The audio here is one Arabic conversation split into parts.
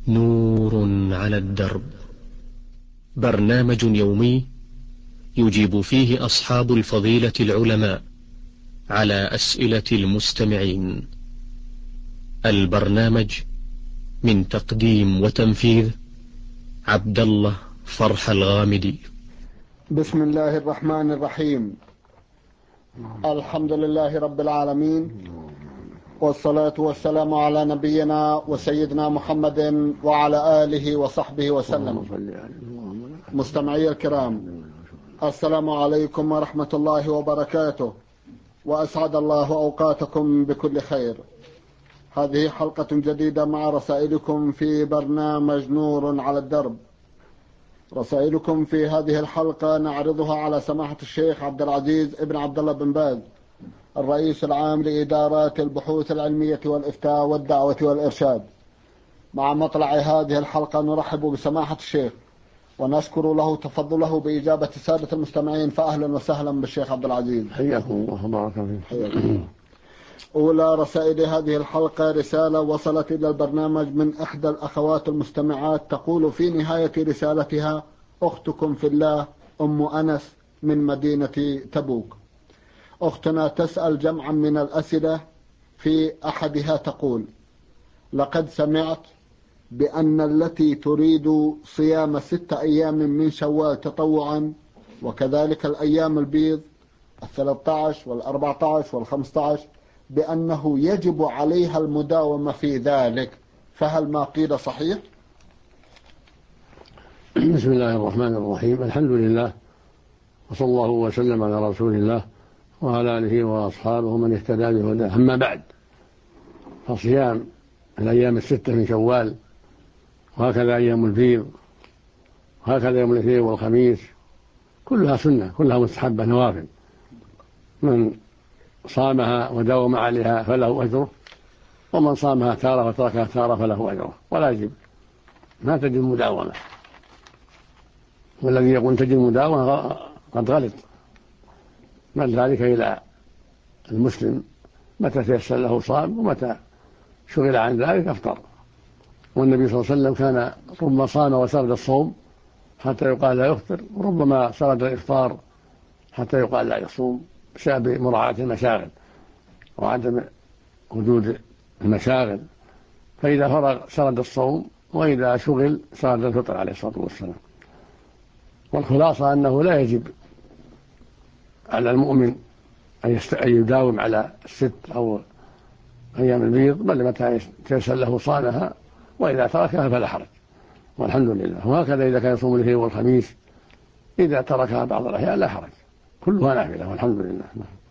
نور على الدرب، برنامج يومي يجيب فيه أصحاب الفضيلة العلماء على أسئلة المستمعين. البرنامج من تقديم وتنفيذ عبد الله فرح الغامدي. بسم الله الرحمن الرحيم. الحمد لله رب العالمين، والصلاة والسلام على نبينا وسيدنا محمد وعلى آله وصحبه وسلم. مستمعي الكرام، السلام عليكم ورحمة الله وبركاته، وأسعد الله أوقاتكم بكل خير. هذه حلقة جديدة مع رسائلكم في برنامج نور على الدرب. رسائلكم في هذه الحلقة نعرضها على سماحة الشيخ عبد العزيز ابن عبد الله بن باز، الرئيس العام لإدارات البحوث العلمية والإفتاء والدعوة والإرشاد. مع مطلع هذه الحلقة نرحب بسماحة الشيخ ونشكر له تفضله بإجابة السادة المستمعين، فأهلا وسهلا بالشيخ عبد العزيز. حياكم الله وبارك فيكم. أولى رسائل هذه الحلقة رسالة وصلت إلى البرنامج من إحدى الأخوات المستمعات، تقول في نهاية رسالتها: أختكم في الله أم أنس من مدينة تبوك. أختنا تسأل جمعا من الأسئلة، في أحدها تقول: لقد سمعت بأن التي تريد صيام 6 أيام من شوال تطوعا، وكذلك الأيام البيض 13 وال14 وال15، بأنه يجب عليها المداومة في ذلك، فهل ما قيل صحيح؟ بسم الله الرحمن الرحيم. الحمد لله، وصلى الله وسلم على رسول الله وعلى آله وأصحابه من اهتدى بهداه. أما بعد، فصيام الأيام 6 من شوال، وهكذا أيام البيض، وهكذا يوم الاثنين والخميس، كلها سنة، كلها مستحبة، نوافل. من صامها وداوم عليها فله أجره، ومن صامها تارة وتركها تارة فله أجره، ولا يجب، ما تجب مداومة. والذي يقول تجب مداومة قد غلط، بل ذلك إلى المسلم، متى تيسر له صام، ومتى شغل عن ذلك أفطر. والنبي صلى الله عليه وسلم كان ربما صام وسرد الصوم حتى يقال لا يفطر، وربما سرد الإفطار حتى يقال لا يصوم، بسبب مراعاة المشاغل وعدم وجود المشاغل. فإذا فرغ سرد الصوم، وإذا شغل سرد الفطر عليه الصلاة والسلام. والخلاصة أنه لا يجب على المؤمن أن يداوم على 6 أو أيام البيض، بل متى تيسر له صامها، وإذا تركها فلا حرج، والحمد لله. وهكذا إذا كان يصوم الاثنين والخميس، إذا تركها بعض الأحيان لا حرج، كلها نافلة والحمد لله.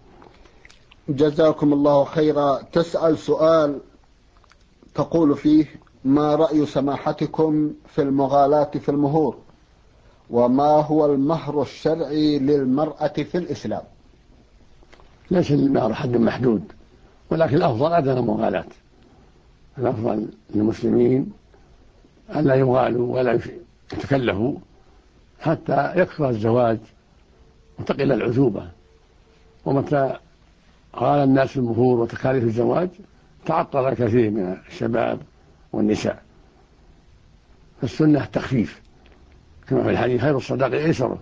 جزاكم الله خيرا. تسأل سؤال تقول فيه: ما رأي سماحتكم في المغالاة في المهور؟ وما هو المهر الشرعي للمرأة في الإسلام؟ ليس المهر حد محدود، ولكن الأفضل عدم المغالاة. الأفضل للمسلمين أن لا يغالوا ولا يتكلفوا حتى يكثر الزواج وتقل العزوبة. ومتى غال الناس في المهور وتكاليف الزواج تعطل الكثير من الشباب والنساء. فالسنة التخفيف، كما في الحديث: خير الصداق أيسره.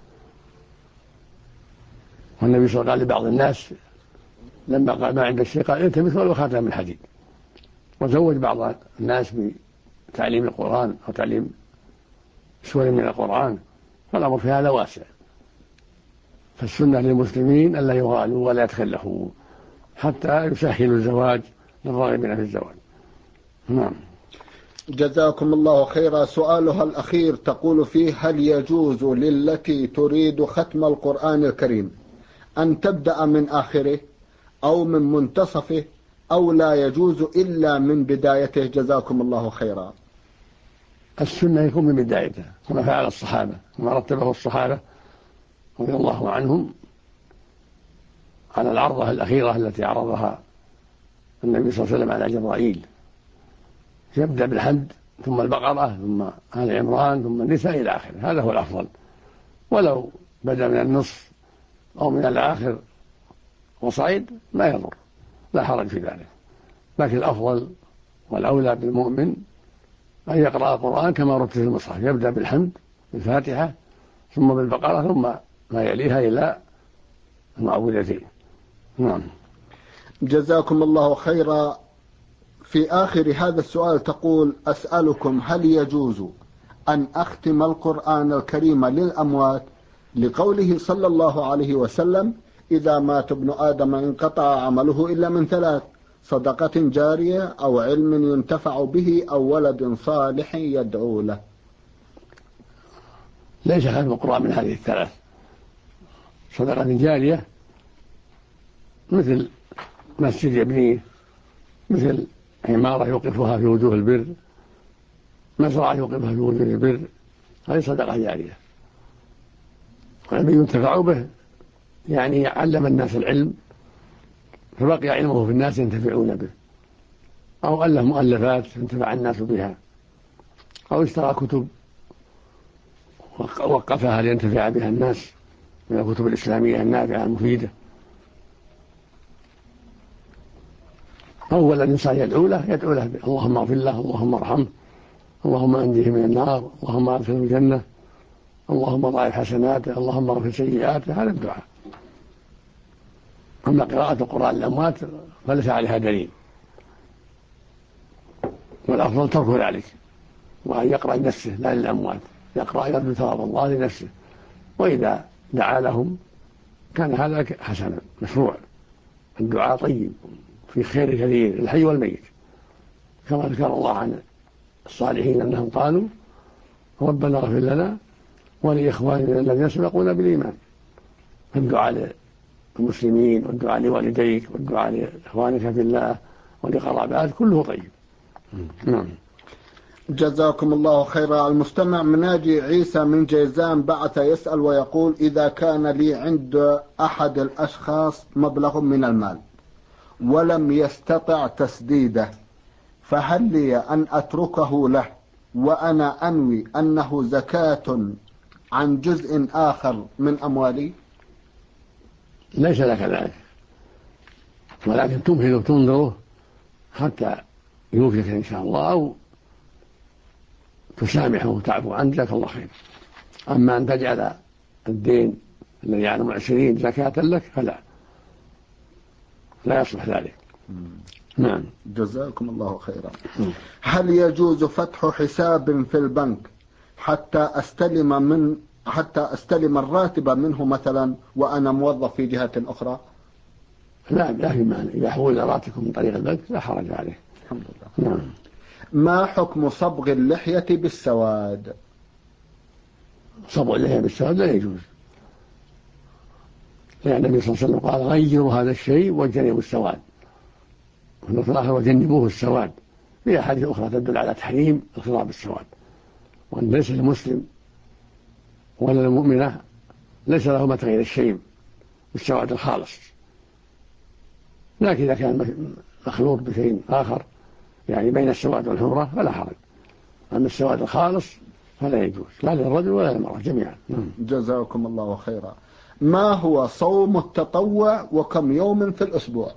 والنبي صلى الله عليه وسلم لبعض الناس لما قال ما عند الشيء قال: التمس ولو خاتم من حديد. وزوج بعض الناس بتعليم القرآن أو تعليم سور من القرآن، فالأمر في هذا واسع. فالسنة للمسلمين ألا يغالوا ولا يتكلفوا حتى يسهلوا الزواج للراغبين في الزواج. نعم. جزاكم الله خيرا. سؤالها الأخير تقول فيه: هل يجوز للتي تريد ختم القرآن الكريم أن تبدأ من آخره أو من منتصفه، أو لا يجوز إلا من بدايته؟ جزاكم الله خيرا. السنة يكون من بدايته، كما فعل الصحابة وما رتبه الصحابة رضي الله عنهم على العرضة الأخيرة التي عرضها النبي صلى الله عليه وسلم على جبرائيل. يبدأ بالحمد، ثم البقرة، ثم آل عمران، ثم النساء إلى آخره. هذا هو الأفضل، ولو بدأ من النصف أو من الآخر وصعيد ما يضر، لا حرج في ذلك. لكن الأفضل والأولى بالمؤمن أن يقرأ القرآن كما رتب في المصحف، يبدأ بالحمد بالفاتحة ثم بالبقرة ثم ما يليها إلى المعوذتين. نعم. جزاكم الله خيرا. في آخر هذا السؤال تقول: أسألكم هل يجوز أن أختم القرآن الكريم للأموات لقوله صلى الله عليه وسلم: إذا مات ابن آدم انقطع عمله إلا من ثلاث: صدقة جارية أو علم ينتفع به أو ولد صالح يدعو له. ليس ختم القرآن من هذه الثلاث. صدقة جارية مثل مسجد يبنيه، مثل عمارة يوقفها في وجوه البر، مزرعة يوقفها في وجوه البر، هذه صدقة جارية. علم ينتفع به يعني علم الناس العلم فبقي علمه في الناس ينتفعون به، أو ألف مؤلفات ينتفع الناس بها، أو اشترى كتب وقفها لينتفع بها الناس من الكتب الإسلامية النافعة المفيدة، أول الإنسان يدعو له اللهم اغفر له، اللهم ارحمه، اللهم أنجه من النار، اللهم أدخله الجنة، اللهم ضاعف حسناته، اللهم اغفر سيئاته. هذا الدعاء. أما قراءة القرآن للأموات فليس عليها دليل، والأفضل ترك ذلك، وأن يقرأ لنفسه لا للأموات، يقرأ يرجو ثواب الله لنفسه، وإذا دعا لهم كان هذا حسنا مشروع. الدعاء طيب في خير كثير الحي والميت، كما ذكر الله عن الصالحين أنهم قالوا: ربنا اغفر لنا ولإخواننا الذين سبقونا بالإيمان. الدعاء للمسلمين والدعاء لوالديك والدعاء لإخوانك في الله ولقرابات كله طيب. نعم. جزاكم الله خيرا. المستمع مناجي عيسى من جيزان بعث يسأل ويقول: إذا كان لي عند أحد الأشخاص مبلغ من المال ولم يستطع تسديده، فهل لي أن أتركه له وأنا أنوي أنه زكاة عن جزء آخر من أموالي؟ ليس لك ذلك، ولكن تمهله تنظره حتى يوفيك إن شاء الله، أو تسامحه وتعفو عنه، جزاك الله خير. أما أن تجعل الدين الذي على المعسرين زكاة لك فلا، لا يصلح ذلك. نعم. جزاكم الله خيرا. هل يجوز فتح حساب في البنك حتى أستلم الراتب منه مثلا وأنا موظف في جهة أخرى؟ لا في مانع، إذا حول راتبكم من طريق البنك لا حرج عليه. الحمد لله. نعم. ما حكم صبغ اللحية بالسواد؟ صبغ اللحية بالسواد لا يجوز، لأن النبي صلى الله عليه وسلم قال: غيروا هذا الشيء واجتنبوا السواد، وفي الآخر وجنبوه السواد. في أحاديث أخرى تدل على تحريم الخضاب بالسواد، وأن ليس المسلم ولا المؤمنة ليس لهما تغيير الشيء بالسواد الخالص، لكن إذا كان مخلوط بشيء آخر يعني بين السواد والحمرة فلا حرج، أما السواد الخالص فلا يجوز لا للرجل ولا للمرأة جميعا. جزاكم الله خيرا. ما هو صوم التطوع وكم يوم في الأسبوع؟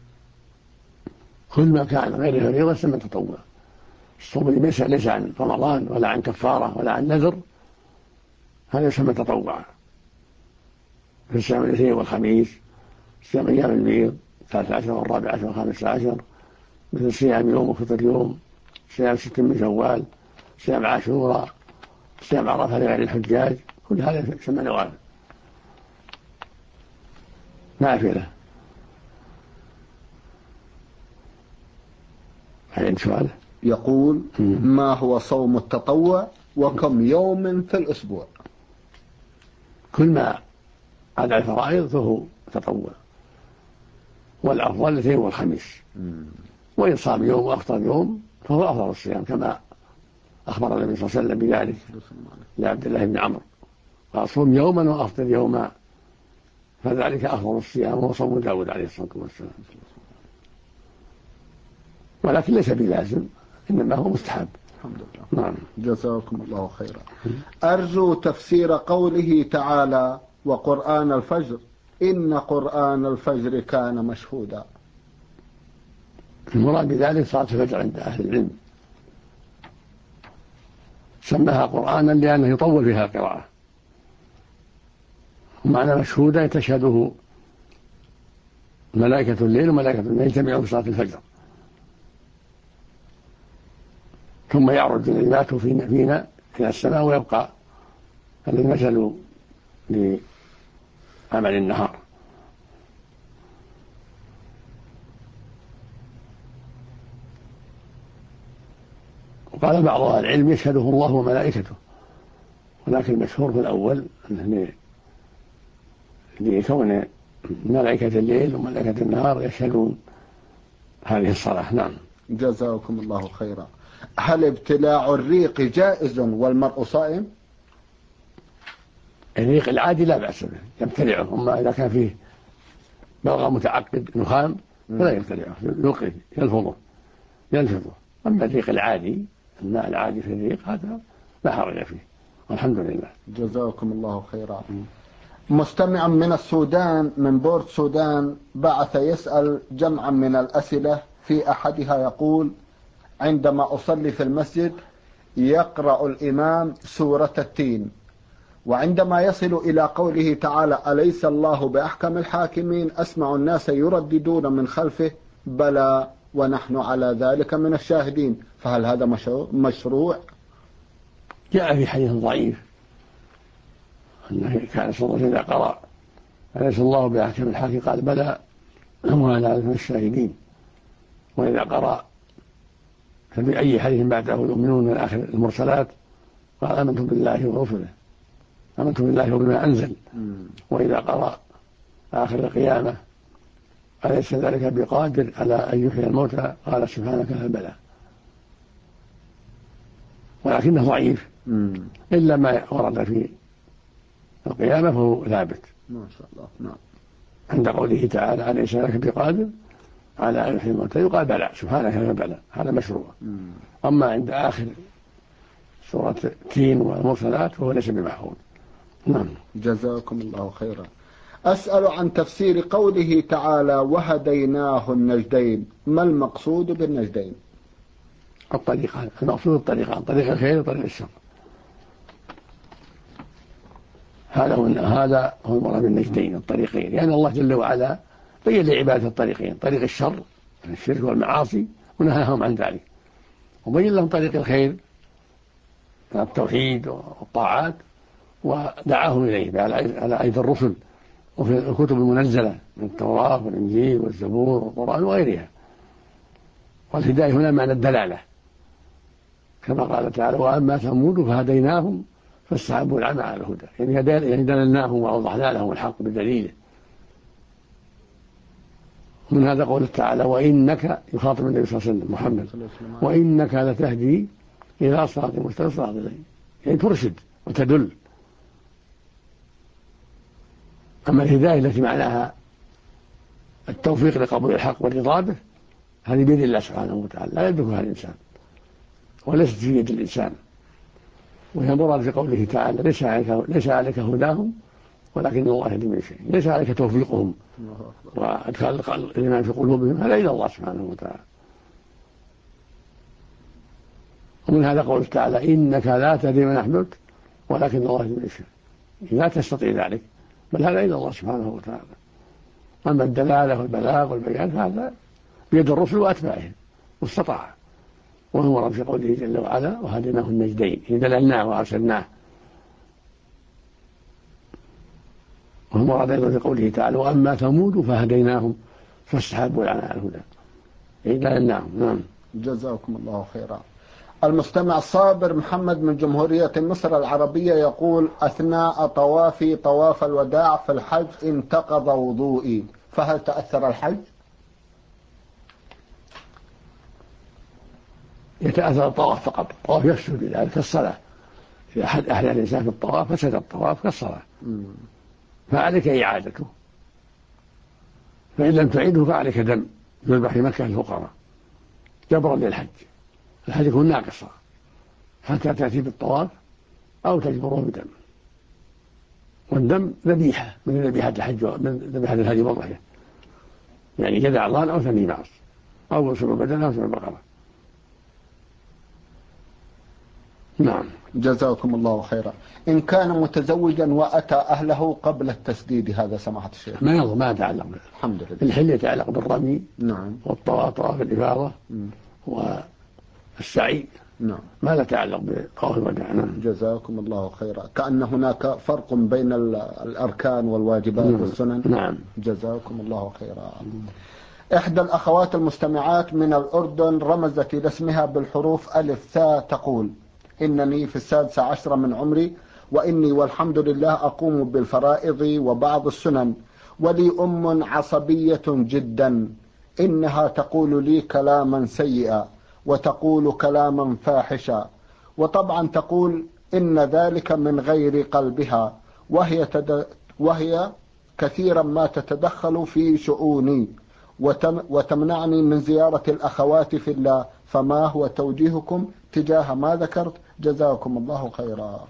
كل ما كان غير فريضة يسمى تطوع. الصوم ليس عن رمضان ولا عن كفارة ولا عن نذر، هذا يسمى تطوع. في صيام الاثنين والخميس، صيام أيام البيض 13 و14 و15، مثل صيام يوم وفطر يوم، صيام 6 من شوال، صيام عاشوراء، صيام عرفة لغير الحجاج، كل هذا يسمى نوافل نافلة. هل سؤال؟ يقول: ما هو صوم التطوع وكم يوم في الأسبوع؟ كل ما عدا الفرائض فهو تطوع، والأفضل الاثنين والخميس، وإن صام يوم وأفطر يوم فهو أفضل الصيام، كما أخبر النبي صلى الله عليه وسلم بذلك لعبد الله بن عمرو قال: صوم يوما وأفطر يوما، فذلك أفضل الصيام، وهو صوم داود عليه الصلاة والسلام. ولكن ليس بلازم، إنما هو مستحب. الحمد لله. نعم. جزاكم الله خيرا. أرجو تفسير قوله تعالى: وقرآن الفجر إن قرآن الفجر كان مشهودا. المراد بذلك صلاة الفجر عند أهل العلم، سماها قرآنا لأنه يطول فيها القراءة، ومعنى مشهودا تشهده ملائكة الليل وملائكة النهار يجتمعون في صلاة الفجر، ثم يعرج النبات فينا إلى السماء، ويبقى الذي مثل لعمل النهار. وقال بعض أهل العلم يشهده الله وملائكته، ولكن المشهور في الأول أنه لكون ملائكة الليل وملائكة النهار يشهدون هذه الصلاة. نعم. جزاكم الله خيرا. هل ابتلاع الريق جائز والمرء صائم؟ الريق العادي لا بأس به يبتلعه، أما إذا كان فيه بلغم متعقد نخام فلا يبتلعه، يلقيه يلفظه. أما الريق العادي، الماء العادي في الريق هذا لا حرج فيه، والحمد لله. جزاكم الله خيرا. مستمع من السودان، من بورت سودان، بعث يسأل جمعا من الأسئلة، في أحدها يقول: عندما أصلي في المسجد يقرأ الإمام سورة التين، وعندما يصل إلى قوله تعالى أليس الله بأحكم الحاكمين أسمع الناس يرددون من خلفه بلى ونحن على ذلك من الشاهدين، فهل هذا مشروع؟ جاء في حديث ضعيف أنه كان صلى الله عليه وسلم إذا قرأ أليس الله بأحكم الحاكمين قال بلى وعلى ذلك من الشاهدين، وإذا قرأ فبأي حديث بعده يؤمنون من آخر المرسلات قال آمنت بالله ورسله، آمنت بالله وبما أنزل. وإذا قرأ آخر القيامة أليس ذلك بقادر على أن يحيي الموتى قال سبحانك بلى، ولكنه ضعيف إلا ما ورد في القيامة فهو ثابت. ما شاء الله. نعم. عند قوله تعالى أليس ذلك بقادر على أن يحيي الموتى يقال بلى سبحانك بلى، هذا مشروع. أما عند آخر سورة التين والمرسلات فهو ليس بمحفوظ. نعم. جزاكم الله خيرا. أسأل عن تفسير قوله تعالى وهديناه النجدين، ما المقصود بالنجدين؟ الطريقان، المقصود الطريقان، طريق الخير وطريق الشر، هذا هو المراد بالنجدين، الطريقين، لأن الله جل وعلا بين لعباده الطريقين، طريق الشر من الشرك والمعاصي ونهاهم عن ذلك، وبين لهم طريق الخير من التوحيد والطاعات ودعاهم إليه على أيدي الرسل وفي الكتب المنزلة من التوراة والإنجيل والزبور والقرآن وغيرها. والهداية هنا معنى الدلالة، كما قال تعالى وأما ثمود فهديناهم فاستحبوا العمى على الهدى، يعني دللناهم وأوضحنا لهم الحق بدليله. من هذا قول تعالى وإنك، يخاطب النبي صلى الله عليه وسلم محمد، وإنك لتهدي إلى صراط مستقيم، يعني ترشد وتدل. أما الهداية التي معناها التوفيق لقبول الحق والرضا به هذه بيد الله سبحانه وتعالى، لا يملكها الإنسان وليست في يد الإنسان، وهي مراد في قوله تعالى ليس عليك هداهم ولكن الله يهدي من يشاء، ليس عليك توفيقهم وإدخال الإيمان في قلوبهم، هذا إلى الله سبحانه وتعالى. ومن هذا قول تعالى إنك لا تهدي من أحببت ولكن الله يهدي من يشاء، لا تستطيع ذلك، بل هذا إلى الله سبحانه وتعالى. أما الدلالة والبلاغ والبيان هذا بيد الرسل وأتباعهم واستطاع، وهو مراد في قوله جل وعلا وهديناه النجدين، دللناه وأرسلناه. وهو مراد أيضا في قوله تعالى وأما ثمود فهديناهم فاستحبوا العمى على الهدى، دللناهم. نعم. جزاكم الله خيرا. المستمع الصابر محمد من جمهورية مصر العربية يقول أثناء طوافي طواف الوداع في الحج انتقض وضوئي، فهل تأثر الحج؟ يتأثر الطواف فقط، الطواف يفسد بذلك كالصلاة، إذا أحد أحيا الإنسان في الطواف فسد الطواف كالصلاة، فعليك إعادته، فإن لم تعيده فعليك دم يذبح في مكة الفقراء جبرا للحج، الحج يكون ناقصا حتى تأتي بالطواف أو تجبره بدم، والدم ذبيحة من ذبيحة الحج من ذبيحة الهدي والضحية، يعني جذع ضان أو ثني معص أو سبع بدن أو سبع بقرة. نعم. جزاكم الله خيرا. إن كان متزوجا وأتى أهله قبل التسديد، هذا سماحة الشيخ ما يضر، ما يتعلق الحمد لله. الحل يتعلق بالرمي نعم. والطواف الإفاضة والسعي. نعم. ما لا يتعلق بطواف الوداع. جزاكم الله خيرا. كأن هناك فرق بين الأركان والواجبات والسنن. نعم. جزاكم الله خيرا. إحدى الأخوات المستمعات من الأردن رمزت إلى اسمها بالحروف ألف ثاء، تقول: إنني في 16 من عمري، وإني والحمد لله أقوم بالفرائض وبعض السنن، ولي أم عصبية جدا، إنها تقول لي كلاما سيئا وتقول كلاما فاحشا، وطبعا تقول إن ذلك من غير قلبها، وهي كثيرا ما تتدخل في شؤوني وتمنعني من زيارة الأخوات في الله، فما هو توجيهكم تجاه ما ذكرت؟ جزاكم الله خيرا.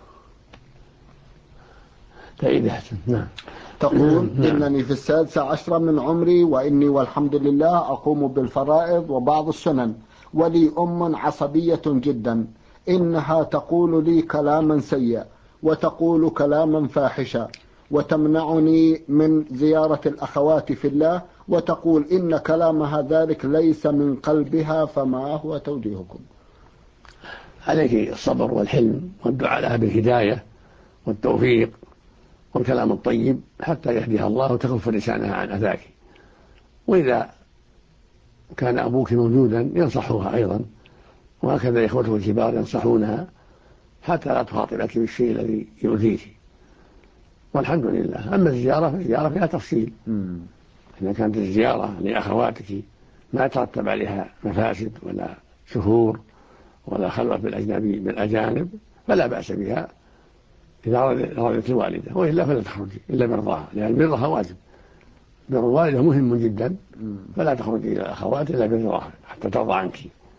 نعم. تقول: إنني في 16 من عمري، وإني والحمد لله أقوم بالفرائض وبعض السنن، ولي أم عصبية جدا، إنها تقول لي كلاما سيئا وتقول كلاما فاحشا، وتمنعني من زيارة الأخوات في الله، وتقول إن كلامها ذلك ليس من قلبها، فما هو توجيهكم؟ عليك الصبر والحلم والدعاء لها بالهداية والتوفيق والكلام الطيب حتى يهديها الله وتكف لسانها عن أذاك. وإذا كان أبوك موجودا ينصحها أيضا، وهكذا إخوته الكبار ينصحونها حتى لا تخاطبك بالشيء الذي يؤذيك. والحمد لله. أما الزيارة فالزيارة فيها تفصيل. إذا كانت الزيارة لأخواتك ما يترتب عليها مفاسد ولا شهور ولا خلوة بالأجانب فلا بأس بها إذا رضيت الوالدة، وإلا فلا تخرجي إلا برضاها، لأن برها واجب. بر الوالدة مهم جدا، فلا تخرجي إلى الأخوات إلا برضاها حتى ترضى عنك.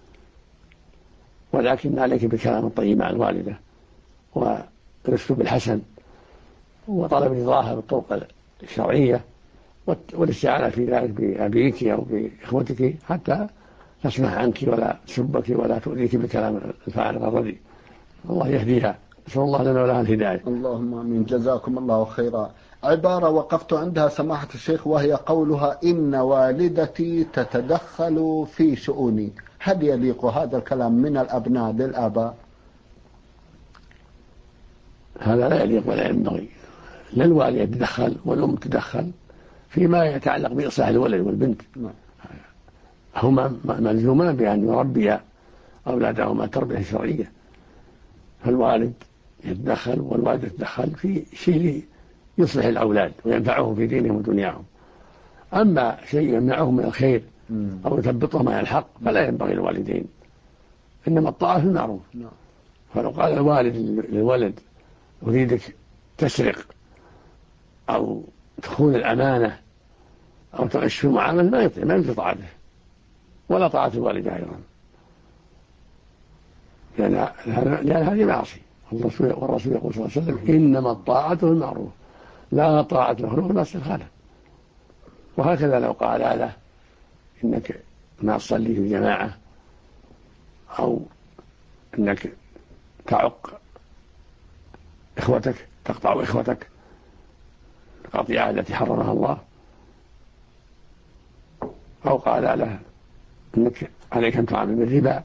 ولكن عليك بالكلام الطيب مع الوالدة والأسلوب الحسن وطلب رضاها بالطرق الشرعية، والاستعانة في ذلك بأبيك أو بإخوتك حتى تسمح عنك ولا تسبك ولا تؤذيك بكلام الفارغ الرديء. الله يهديها. نسأل الله لنا ولها الهداية. اللهم آمين. جزاكم الله خيرا. عبارة وقفت عندها سماحة الشيخ، وهي قولها: إن والدتي تتدخل في شؤوني. هل يليق هذا الكلام من الأبناء للآباء؟ هذا لا يليق ولا ينبغي. لا الوالد تدخل والأم تدخل فيما يتعلق بإصلاح الولد والبنت. هما ملزومان بأن يربيا أولادهما تربية شرعية، فالوالد يتدخل والوالدة تتدخل في شيء يصلح الأولاد وينفعهم في دينهم ودنياهم. أما شيء يمنعهم من الخير أو يثبطهم عن الحق فلا ينبغي للوالدين، إنما الطاعة في المعروف. فلو قال الوالد للولد: أريدك تسرق أو تخون الأمانة أو تغش في المعاملة، ما يمكن طاعته ولا طاعة الوالدة أيضا، لأن هذه معصية. والرسول يقول صلى الله عليه وسلم: إنما الطاعة في المعروف لا طاعة مخلوق في معصية الخالق. وهكذا لو قال له: إنك ما تصلي في الجماعة أو إنك تعق إخوتك، تقطع إخوتك القطيعة التي حرمها الله، أو قال له: إنك عليك أن تعامل بالربا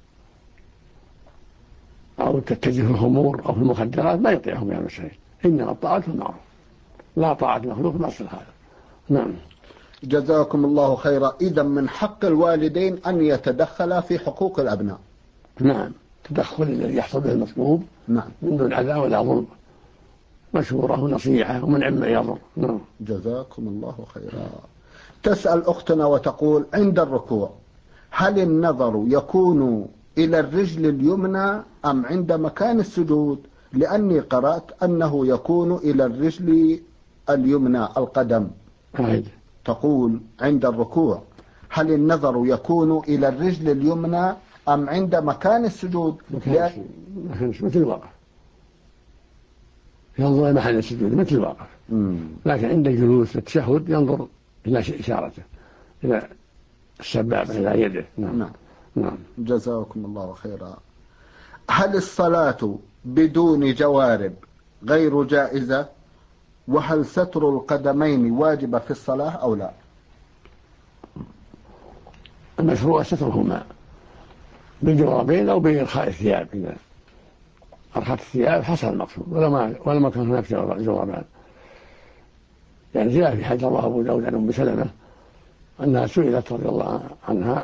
أو تتجه في الخمور أو في المخدرات، ما يطيعهم يا مسائل. إنما الطاعة في المعروف لا طاعة مخلوق في معصية الخالق. نعم. جزاكم الله خيرا. إذا من حق الوالدين أن يتدخلا في حقوق الأبناء. نعم. تدخل الذي يحصل به المطلوب من دون أذى ولا ظلم، مشورة ونصيحة ومنع ما يضر. نعم. جزاكم الله خيرا. تسأل أختنا وتقول: عند الركوع هل النظر يكون إلى الرجل اليمنى أم عند مكان السجود؟ لأني قرأت أنه يكون إلى الرجل اليمنى القدم. تقول: عند الركوع هل النظر يكون إلى الرجل اليمنى أم عند مكان السجود؟ مثل الوقف، ينظر إلى محل السجود مثل الوقف. لكن عند الجلوس التشهد ينظر إلى إشارته إلى السبابة إلى يده. نعم. جزاكم الله خيرا. هل الصلاة بدون جوارب غير جائزة؟ وهل ستر القدمين واجب في الصلاة أو لا؟ المشروع سترهما بالجوربين أو بإرخاء الثياب. إذا أرخت الثياب حصل المقصود ولما كان هناك جوربان. يعني جاء في حديث رواه أبو داود عن أم سلمة أنها سئلت رضي الله عنها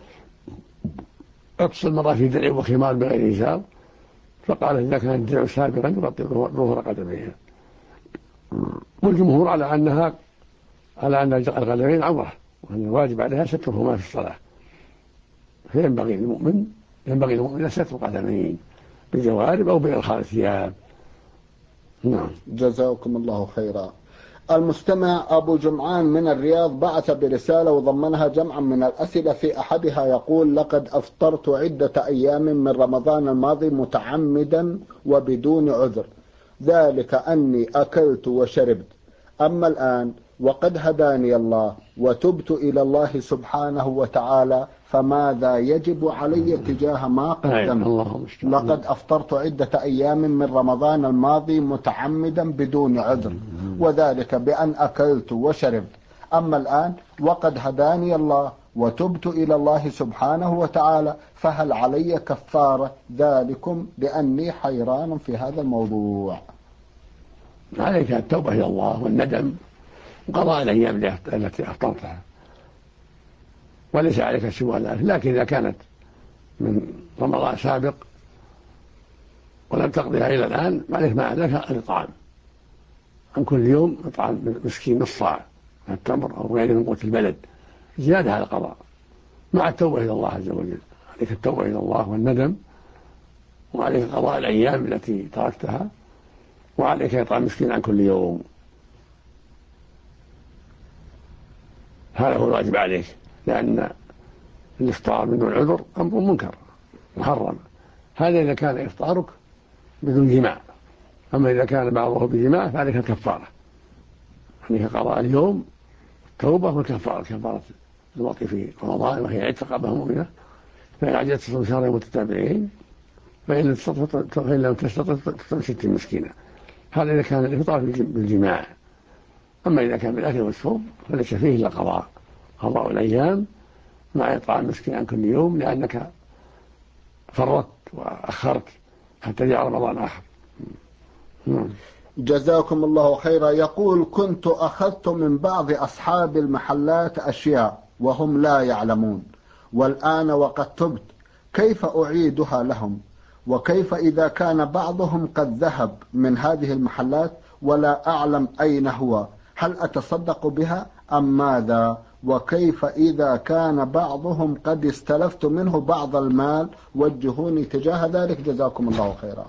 اقصد مرة في درع وخمار بغير إزار، فقالت إذا كان الدرع سابقا يغطي ظهور قدميها. والجمهور على أن القدمين عورة وأن الواجب عليها سترهما في الصلاة. فينبغي للمؤمن ستر القدمين بالجوارب أو بإرخاء الثياب. نعم. جزاكم الله خيرا. المستمع أبو جمعان من الرياض بعث برسالة وضمنها جمعا من الأسئلة. في أحدها يقول: لقد أفطرت عدة أيام من رمضان الماضي متعمدا وبدون عذر، ذلك أني أكلت وشربت. أما الآن وقد هداني الله وتبت إلى الله سبحانه وتعالى، فماذا يجب علي تجاه ما قدمت؟ لقد أفطرت عدة أيام من رمضان الماضي متعمدا بدون عذر، وذلك بأن أكلت وشربت. أما الآن وقد هداني الله وتبت إلى الله سبحانه وتعالى، فهل علي كفارة ذلكم؟ لأني حيران في هذا الموضوع. عليك التوبة إلى الله والندم وقضاء الأيام التي أفطرتها، وليس عليك سوى ذلك. لكن إذا كانت من رمضان سابق ولم تقضيها إلى الآن عليك ما عليك الإطعام عن كل يوم، إطعام مسكين نصف صاع من التمر أو غيره من قوت البلد زيادة على القضاء مع التوبة إلى الله عز وجل. عليك التوبة إلى الله والندم، وعليك قضاء الأيام التي تركتها، وعليك إطعام مسكين عن كل يوم. هذا هو الواجب عليك، لأن الإفطار بدون عذر أمر منكر محرم. هذا إذا كان إفطارك بدون جماع. أما إذا كان بعضه بجماع فعليك الكفارة، عليك قضاء اليوم التوبة والكفارة، كفارة الوطي في رمضان وهي عتق رقبة مؤمنة، فإن عجزت تصوم شهرين متتابعين، فإن لم تستطع تصوم 60 مسكينة. هذا إذا كان الإفطار بالجماع. أما إذا كان بالأكل والشرب فليس فيه إلا قضاء الأيام مع إطعام مسكين عن كل يوم، لأنك فرطت وأخرت حتى جاء رمضان آخر. جزاكم الله خيرا. يقول: كنت أخذت من بعض أصحاب المحلات أشياء وهم لا يعلمون، والآن وقد تبت، كيف أعيدها لهم؟ وكيف إذا كان بعضهم قد ذهب من هذه المحلات ولا أعلم أين هو؟ هل أتصدق بها أم ماذا؟ وكيف إذا كان بعضهم قد استلفت منه بعض المال؟ وجهوني تجاه ذلك جزاكم الله خيرا.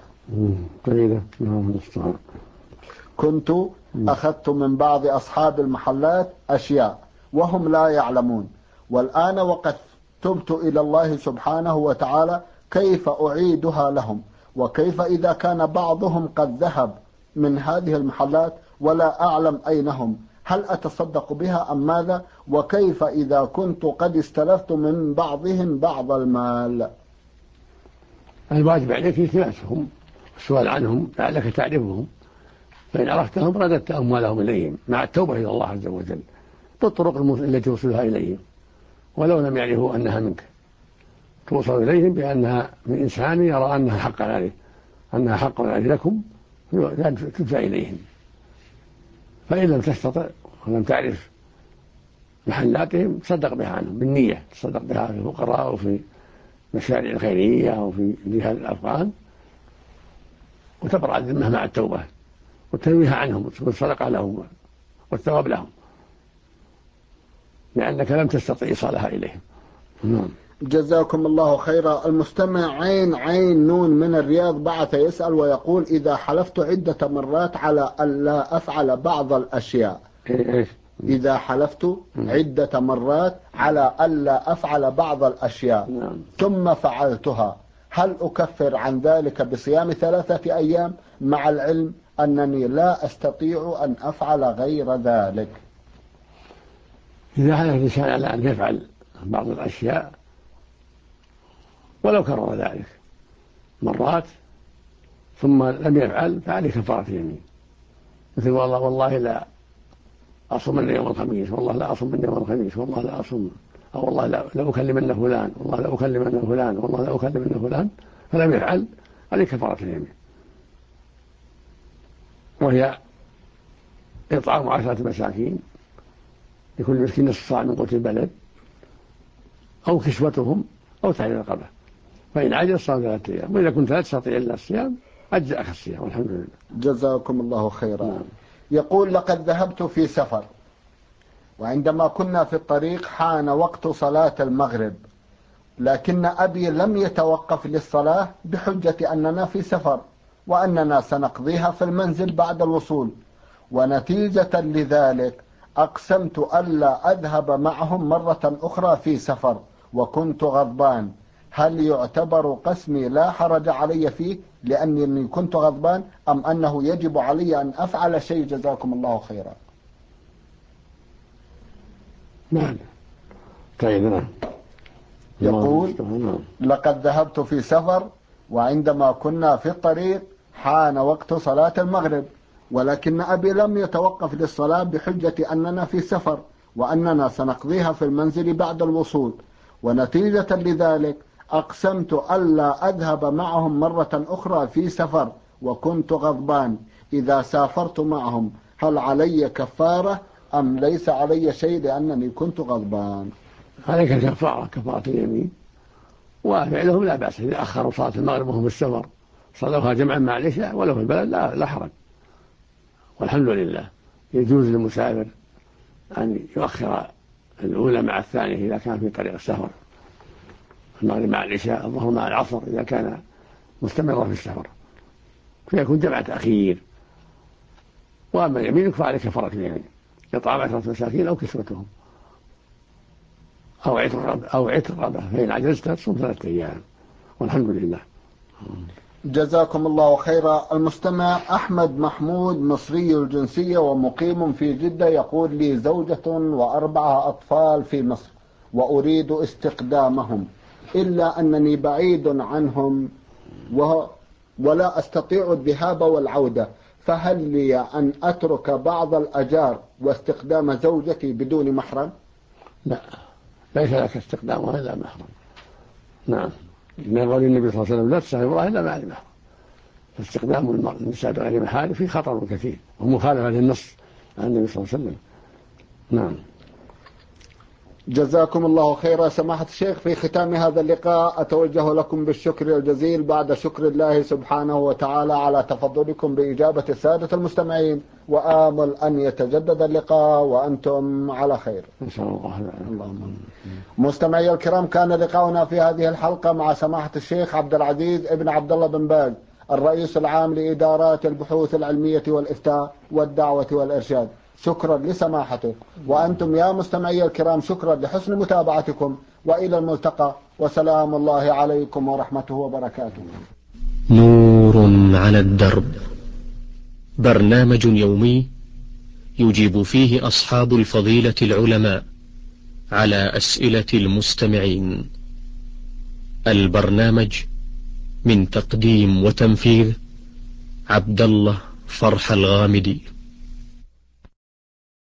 كنت أخذت من بعض أصحاب المحلات أشياء وهم لا يعلمون، والآن وقد تبت إلى الله سبحانه وتعالى، كيف أعيدها لهم؟ وكيف إذا كان بعضهم قد ذهب من هذه المحلات ولا أعلم أين هم؟ هل أتصدق بها أم ماذا؟ وكيف إذا كنت قد استلفت من بعضهم بعض المال؟ الواجب عليك التماسهم والسؤال عنهم لعلك تعرفهم، فإن عرفتهم رددت أموالهم إليهم مع التوبة إلى الله عز وجل بالطرق التي توصلها إليهم، ولو لم يعرفوا أنها منك توصل إليهم بأنها من إنسان يرى أنها حق عليه، أنها حق لكم، تدفع إليهم. فإن لم تستطع ولم تعرف محلاتهم تصدق بها عنهم بالنية، تصدق بها في الفقراء وفي مشاريع الخيرية وفي جهاد الأفغان، وتبرأ الذمة مع التوبة وتنويها عنهم وتكون صدقة لهم والثواب لهم، لأنك لم تستطع إيصالها إليهم. جزاكم الله خيرا. المستمع عين نون من الرياض بعث يسأل ويقول: إذا حلفت عدة مرات على ألا أفعل بعض الأشياء، إذا حلفت عدة مرات على ألا أفعل بعض الأشياء ثم فعلتها، هل أكفر عن ذلك بصيام 3 أيام مع العلم أنني لا أستطيع أن أفعل غير ذلك؟ إذا حلف الإنسان على أن يفعل بعض الأشياء ولو كرر ذلك مرات ثم لم يفعل فعليه كفارة يمين، مثل والله لا أصومن يوم الخميس، والله لا أصومن يوم الخميس، والله لا أصوم، أو والله لا أكلمن فلان، والله لا أكلمن فلان، والله لا أكلمن فلان، فلم يفعل عليه كفارة اليمين، وهي إطعام 10 مساكين لكل مسكين نصف صاع من قوت البلد، أو كسوتهم، أو تحرير رقبة، فإن عجز صام 3 أيام، وإذا كنت لا تستطيع إلا الصيام أجزأك الصيام والحمد لله. جزاكم الله خيرا. يقول: لقد ذهبت في سفر، وعندما كنا في الطريق حان وقت صلاة المغرب، لكن أبي لم يتوقف للصلاة بحجة أننا في سفر وأننا سنقضيها في المنزل بعد الوصول، ونتيجة لذلك أقسمت ألا أذهب معهم مرة أخرى في سفر وكنت غضبان. هل يعتبر قسمي لا حرج علي فيه لأنني كنت غضبان، أم أنه يجب علي أن أفعل شيء؟ جزاكم الله خيرا. نعم. طيب. يقول: لقد ذهبت في سفر، وعندما كنا في الطريق حان وقت صلاة المغرب، ولكن أبي لم يتوقف للصلاة بحجة أننا في سفر وأننا سنقضيها في المنزل بعد الوصول، ونتيجة لذلك أقسمت ألا أذهب معهم مرة أخرى في سفر وكنت غضبان. إذا سافرت معهم هل علي كفارة أم ليس علي شيء لأنني كنت غضبان؟ عليك كفارة اليمين، وفعلهم لا بأس إذا أخروا صلاة المغرب وهم في السفر صلوها جمعا مع العشاء ولو في البلد لا حرج، والحمد لله. يجوز للمسافر أن يؤخر الأولى مع الثانية إذا كان في طريق السفر، المغرب مع العشاء، الظهر مع العصر إذا كان مستمرا في السفر، فيكون جمع تأخير. وأما يمينك فعليك كفارة اليمين، إطعام 10 مساكين أو كسوتهم، أو عتق رقبة، فإن عجزت تصوم 3 أيام والحمد لله. جزاكم الله خيرا. المستمع أحمد محمود مصري الجنسية ومقيم في جدة يقول: لي زوجة و4 أطفال في مصر وأريد استقدامهم، إلا أنني بعيد عنهم ولا أستطيع الذهاب والعودة، فهل لي أن أترك بعض الأجار واستقدام زوجتي بدون محرم؟ لا، ليس لك استقدامها إلا محرم. نعم، من قول النبي صلى الله عليه وسلم: لا تستخدم الله إلا مع المحرم. فاستخدام النساء بغير محارم فيه خطر كثير ومخالفة للنص عن النبي صلى الله عليه وسلم. نعم. جزاكم الله خيرا. سماحة الشيخ، في ختام هذا اللقاء أتوجه لكم بالشكر الجزيل بعد شكر الله سبحانه وتعالى على تفضلكم بإجابة السادة المستمعين، وآمل أن يتجدد اللقاء وأنتم على خير إن شاء الله. اللهم. مستمعي الكرام، كان لقاؤنا في هذه الحلقة مع سماحة الشيخ عبد العزيز ابن عبد الله بن باز، الرئيس العام لإدارات البحوث العلمية والإفتاء والدعوة والإرشاد. شكرا لسماحته، وأنتم يا مستمعي الكرام شكرا لحسن متابعتكم، وإلى الملتقى، وسلام الله عليكم ورحمته وبركاته. نور على الدرب، برنامج يومي يجيب فيه أصحاب الفضيلة العلماء على أسئلة المستمعين. البرنامج من تقديم وتنفيذ عبد الله فرح الغامدي.